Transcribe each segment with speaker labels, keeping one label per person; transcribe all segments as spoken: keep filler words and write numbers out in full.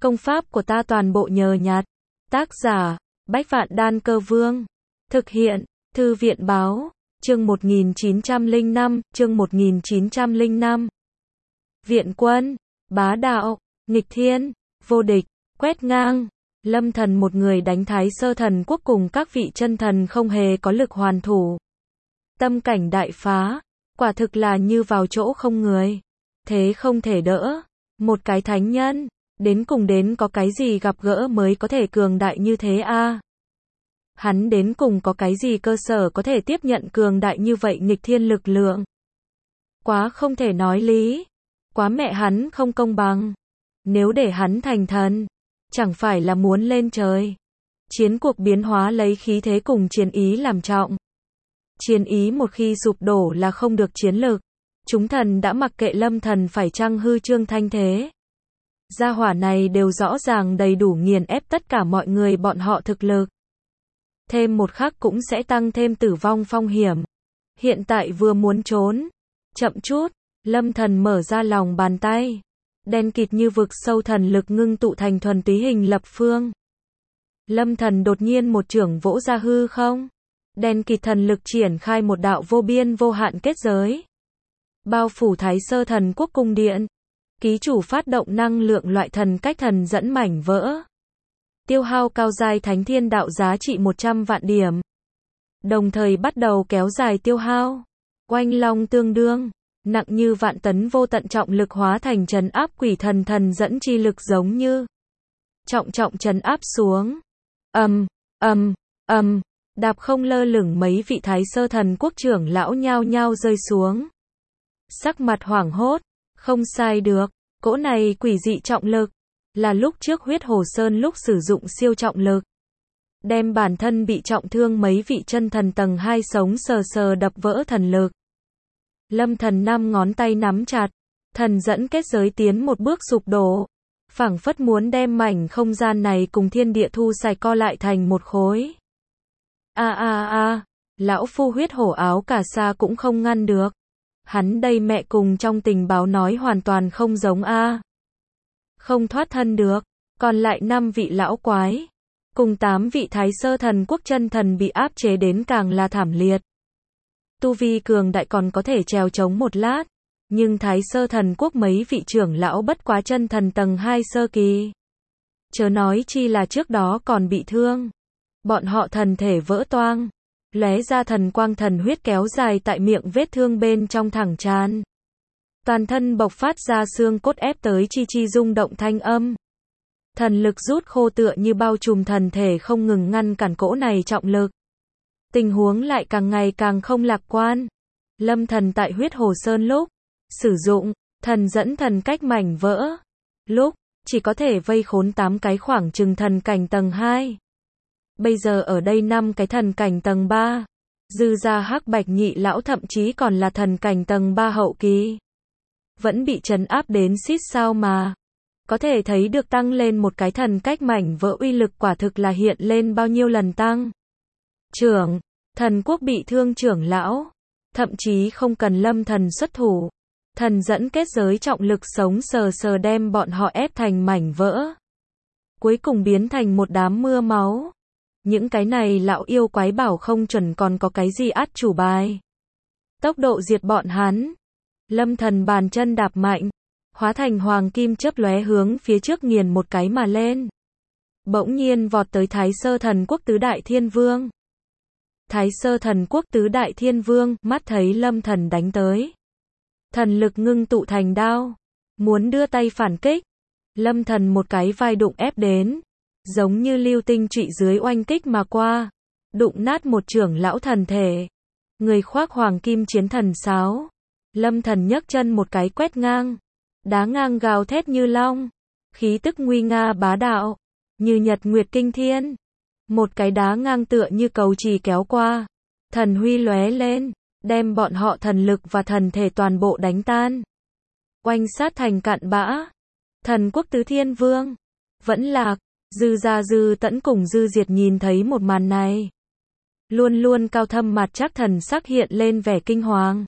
Speaker 1: Công pháp của ta toàn bộ nhờ nhặt. Tác giả, Bách Vạn Đan Cơ Vương. Thực hiện, Thư viện Báo, chương một nghìn chín trăm lẻ năm, chương một nghìn chín trăm lẻ năm. Viện quân, bá đạo, nghịch thiên, vô địch, quét ngang. Lâm Thần một người đánh Thái Sơ Thần Quốc cùng các vị chân thần không hề có lực hoàn thủ. Tâm cảnh đại phá, quả thực là như vào chỗ không người. Thế không thể đỡ. Một cái thánh nhân, đến cùng đến có cái gì gặp gỡ mới có thể cường đại như thế a? À? Hắn đến cùng có cái gì cơ sở có thể tiếp nhận cường đại như vậy nghịch thiên lực lượng? Quá không thể nói lý. Quá mẹ hắn không công bằng. Nếu để hắn thành thần, chẳng phải là muốn lên trời. Chiến cuộc biến hóa lấy khí thế cùng chiến ý làm trọng. Chiến ý một khi sụp đổ là không được chiến lực. Chúng thần đã mặc kệ Lâm Thần phải chăng hư trương thanh thế. Gia hỏa này đều rõ ràng đầy đủ nghiền ép tất cả mọi người bọn họ thực lực. Thêm một khắc cũng sẽ tăng thêm tử vong phong hiểm. Hiện tại vừa muốn trốn. Chậm chút, Lâm Thần mở ra lòng bàn tay. Đen kịt như vực sâu thần lực ngưng tụ thành thuần túy hình lập phương. Lâm Thần đột nhiên một chưởng vỗ ra hư không. Đen kịt thần lực triển khai một đạo vô biên vô hạn kết giới. Bao phủ Thái Sơ Thần Quốc cung điện. Ký chủ phát động năng lượng loại thần cách thần dẫn mảnh vỡ. Tiêu hao cao giai thánh thiên đạo giá trị một trăm vạn điểm. Đồng thời bắt đầu kéo dài tiêu hao. Oanh long tương đương. Nặng như vạn tấn vô tận trọng lực hóa thành trấn áp quỷ thần thần dẫn chi lực giống như. Trọng trọng trấn áp xuống. Ầm, ầm, ầm. Đạp không lơ lửng mấy vị Thái Sơ Thần Quốc trưởng lão nhao nhao rơi xuống. Sắc mặt hoảng hốt. Không sai được. Cỗ này quỷ dị trọng lực. Là lúc trước huyết hồ sơn lúc sử dụng siêu trọng lực. Đem bản thân bị trọng thương mấy vị chân thần tầng hai sống sờ sờ đập vỡ thần lực. Lâm Thần năm ngón tay nắm chặt. Thần dẫn kết giới tiến một bước sụp đổ. Phảng phất muốn đem mảnh không gian này cùng thiên địa thu sài co lại thành một khối. A a a, lão phu huyết hổ áo cà sa cũng không ngăn được. Hắn đây mẹ cùng trong tình báo nói hoàn toàn không giống a. Không thoát thân được, còn lại năm vị lão quái, cùng tám vị Thái Sơ Thần Quốc chân thần bị áp chế đến càng là thảm liệt. Tu vi cường đại còn có thể trèo chống một lát, nhưng Thái Sơ Thần Quốc mấy vị trưởng lão bất quá chân thần tầng hai sơ kỳ. Chớ nói chi là trước đó còn bị thương. Bọn họ thần thể vỡ toang, lóe ra thần quang thần huyết kéo dài tại miệng vết thương bên trong thẳng tràn. Toàn thân bộc phát ra xương cốt ép tới chi chi rung động thanh âm. Thần lực rút khô tựa như bao trùm thần thể không ngừng ngăn cản cỗ này trọng lực. Tình huống lại càng ngày càng không lạc quan. Lâm Thần tại huyết hồ sơn lúc sử dụng thần dẫn thần cách mảnh vỡ. Lúc chỉ có thể vây khốn tám cái khoảng chừng thần cảnh tầng hai. Bây giờ ở đây năm cái thần cảnh tầng ba. Dư ra hắc bạch nhị lão thậm chí còn là thần cảnh tầng ba hậu kỳ. Vẫn bị trấn áp đến xít sao mà. Có thể thấy được tăng lên một cái thần cách mảnh vỡ uy lực quả thực là hiện lên bao nhiêu lần tăng. Trưởng, thần quốc bị thương trưởng lão. Thậm chí không cần Lâm Thần xuất thủ. Thần dẫn kết giới trọng lực sống sờ sờ đem bọn họ ép thành mảnh vỡ. Cuối cùng biến thành một đám mưa máu. Những cái này lão yêu quái bảo không chuẩn còn có cái gì át chủ bài. Tốc độ diệt bọn hắn. Lâm Thần bàn chân đạp mạnh. Hóa thành hoàng kim chớp lóe hướng phía trước nghiền một cái mà lên. Bỗng nhiên vọt tới Thái Sơ Thần Quốc tứ đại thiên vương. Thái Sơ Thần Quốc tứ đại thiên vương mắt thấy Lâm Thần đánh tới. Thần lực ngưng tụ thành đao. Muốn đưa tay phản kích. Lâm Thần một cái vai đụng ép đến. Giống như lưu tinh trụy dưới oanh kích mà qua. Đụng nát một trưởng lão thần thể. Người khoác hoàng kim chiến thần sáo. Lâm Thần nhấc chân một cái quét ngang. Đá ngang gào thét như long. Khí tức nguy nga bá đạo. Như nhật nguyệt kinh thiên. Một cái đá ngang tựa như cầu trì kéo qua. Thần huy lóe lên. Đem bọn họ thần lực và thần thể toàn bộ đánh tan. Oanh sát thành cạn bã. Thần quốc tứ thiên vương. Vẫn lạc. Dư gia Dư Tẫn cùng Dư Diệt nhìn thấy một màn này. Luôn luôn cao thâm mặt chắc thần sắc hiện lên vẻ kinh hoàng.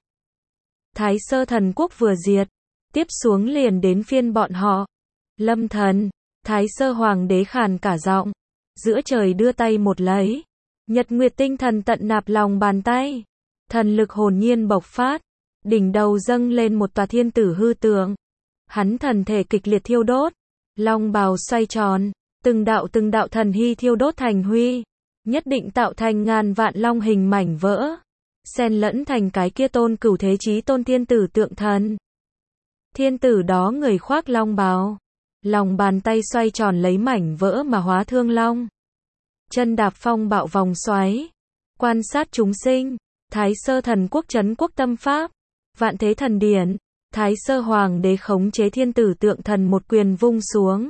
Speaker 1: Thái Sơ Thần Quốc vừa diệt. Tiếp xuống liền đến phiên bọn họ. Lâm Thần. Thái Sơ Hoàng đế khàn cả giọng. Giữa trời đưa tay một lấy. Nhật nguyệt tinh thần tận nạp lòng bàn tay. Thần lực hồn nhiên bộc phát. Đỉnh đầu dâng lên một tòa thiên tử hư tượng. Hắn thần thể kịch liệt thiêu đốt. Long bào xoay tròn. Từng đạo từng đạo thần hy thiêu đốt thành huy. Nhất định tạo thành ngàn vạn long hình mảnh vỡ. Xen lẫn thành cái kia tôn cửu thế chí tôn thiên tử tượng thần. Thiên tử đó người khoác long bào. Lòng bàn tay xoay tròn lấy mảnh vỡ mà hóa thương long. Chân đạp phong bạo vòng xoáy. Quan sát chúng sinh. Thái Sơ thần quốc trấn quốc tâm pháp. Vạn thế thần điển. Thái Sơ Hoàng đế khống chế thiên tử tượng thần một quyền vung xuống.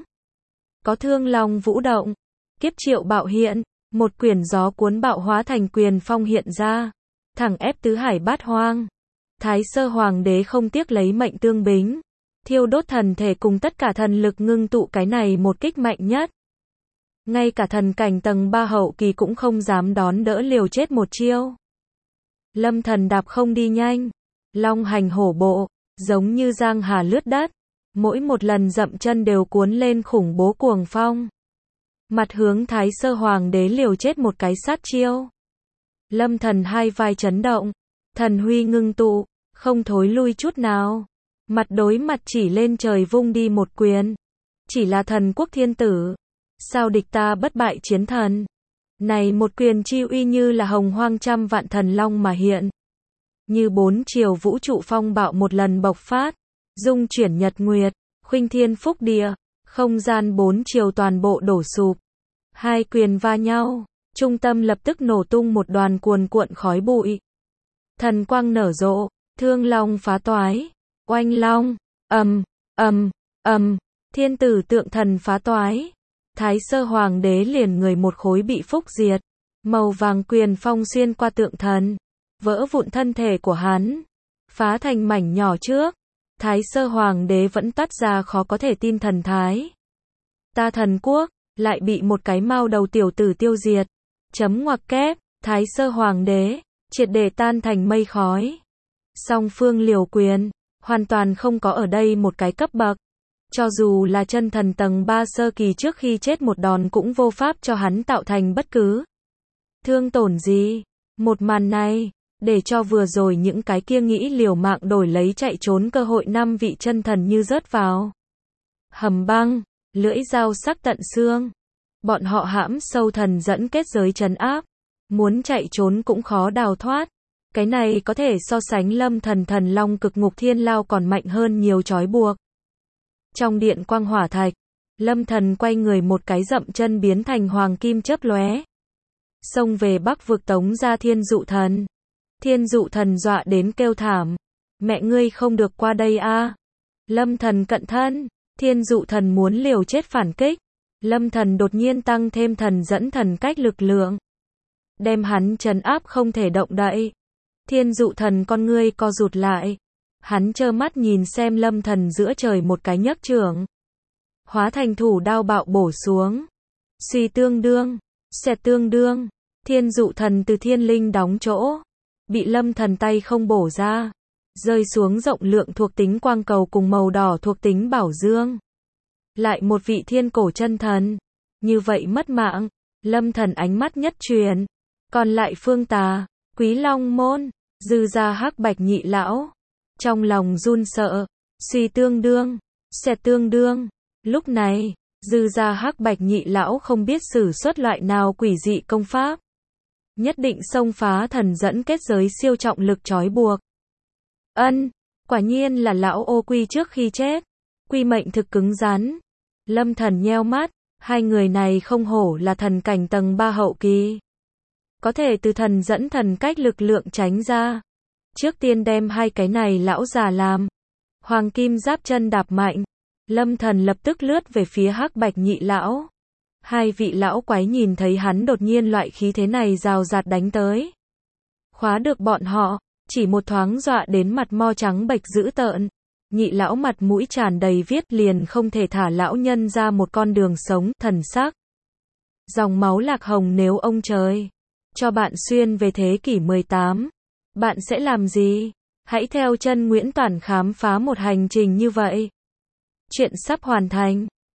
Speaker 1: Có thương long vũ động. Kiếp triệu bạo hiện. Một quyển gió cuốn bạo hóa thành quyền phong hiện ra. Thẳng ép tứ hải bát hoang. Thái Sơ Hoàng đế không tiếc lấy mệnh tương bính. Thiêu đốt thần thể cùng tất cả thần lực ngưng tụ cái này một kích mạnh nhất. Ngay cả thần cảnh tầng ba hậu kỳ cũng không dám đón đỡ liều chết một chiêu. Lâm thần đạp không đi nhanh. Long hành hổ bộ. Giống như giang hà lướt đất. Mỗi một lần dậm chân đều cuốn lên khủng bố cuồng phong. Mặt hướng Thái Sơ Hoàng đế liều chết một cái sát chiêu. Lâm thần hai vai chấn động. Thần huy ngưng tụ. Không thối lui chút nào. Mặt đối mặt chỉ lên trời vung đi một quyền. Chỉ là thần quốc thiên tử. Sao địch ta bất bại chiến thần. Này một quyền chi uy như là hồng hoang trăm vạn thần long mà hiện. Như bốn chiều vũ trụ phong bạo một lần bộc phát. Dung chuyển nhật nguyệt. Khuynh thiên phúc địa. Không gian bốn chiều toàn bộ đổ sụp. Hai quyền va nhau. Trung tâm lập tức nổ tung một đoàn cuồn cuộn khói bụi. Thần quang nở rộ. Thương long phá toái. Oanh long. Ầm, ầm, ầm. Thiên tử tượng thần phá toái. Thái Sơ Hoàng đế liền người một khối bị phúc diệt. Màu vàng quyền phong xuyên qua tượng thần. Vỡ vụn thân thể của hắn. Phá thành mảnh nhỏ trước. Thái Sơ Hoàng đế vẫn toát ra khó có thể tin thần thái. Ta thần quốc. Lại bị một cái mao đầu tiểu tử tiêu diệt. Chấm ngoặc kép. Thái Sơ Hoàng đế. Triệt để tan thành mây khói. Song phương liều quyền. Hoàn toàn không có ở đây một cái cấp bậc. Cho dù là chân thần tầng ba sơ kỳ trước khi chết một đòn cũng vô pháp cho hắn tạo thành bất cứ thương tổn gì. Một màn này, để cho vừa rồi những cái kia nghĩ liều mạng đổi lấy chạy trốn cơ hội năm vị chân thần như rớt vào hầm băng, lưỡi dao sắc tận xương. Bọn họ hãm sâu thần dẫn kết giới trấn áp. Muốn chạy trốn cũng khó đào thoát. Cái này có thể so sánh lâm thần thần long cực ngục thiên lao còn mạnh hơn nhiều trói buộc. Trong điện quang hỏa thạch, lâm thần quay người một cái dậm chân biến thành hoàng kim chớp lóe. Xông về bắc vực tống ra thiên dụ thần. Thiên dụ thần dọa đến kêu thảm. Mẹ ngươi không được qua đây a. Lâm thần cận thân. Thiên dụ thần muốn liều chết phản kích. Lâm thần đột nhiên tăng thêm thần dẫn thần cách lực lượng. Đem hắn trấn áp không thể động đậy. Thiên dụ thần con ngươi co rụt lại. Hắn trơ mắt nhìn xem lâm thần giữa trời một cái nhấc trưởng. Hóa thành thủ đao bạo bổ xuống. Suy tương đương. Xẹt tương đương. Thiên dụ thần từ thiên linh đóng chỗ. Bị lâm thần tay không bổ ra. Rơi xuống rộng lượng thuộc tính quang cầu cùng màu đỏ thuộc tính bảo dương. Lại một vị thiên cổ chân thần. Như vậy mất mạng. Lâm thần ánh mắt nhất truyền. Còn lại phương tà. Quý long môn. Dư gia hắc bạch nhị lão. Trong lòng run sợ. Suy tương đương. Xẹt tương đương. Lúc này, dư gia hắc bạch nhị lão không biết sử xuất loại nào quỷ dị công pháp. Nhất định xông phá thần dẫn kết giới siêu trọng lực trói buộc. Ân, quả nhiên là lão ô quy trước khi chết. Quy mệnh thực cứng rắn. Lâm thần nheo mắt, hai người này không hổ là thần cảnh tầng ba hậu kỳ. Có thể từ thần dẫn thần cách lực lượng tránh ra. Trước tiên đem hai cái này lão già làm. Hoàng kim giáp chân đạp mạnh. Lâm thần lập tức lướt về phía hắc bạch nhị lão. Hai vị lão quái nhìn thấy hắn đột nhiên loại khí thế này rào rạt đánh tới. Khóa được bọn họ, chỉ một thoáng dọa đến mặt mo trắng bệch dữ tợn. Nhị lão mặt mũi tràn đầy viết liền không thể thả lão nhân ra một con đường sống, thần sắc. Dòng máu lạc hồng nếu ông trời cho bạn xuyên về thế kỷ mười tám, bạn sẽ làm gì? Hãy theo chân Nguyễn Toản khám phá một hành trình như vậy. Chuyện sắp hoàn thành.